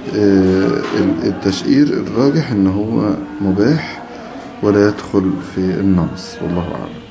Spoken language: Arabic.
التشقير الراجح ان هو مباح ولا يدخل في النمص، والله اعلم.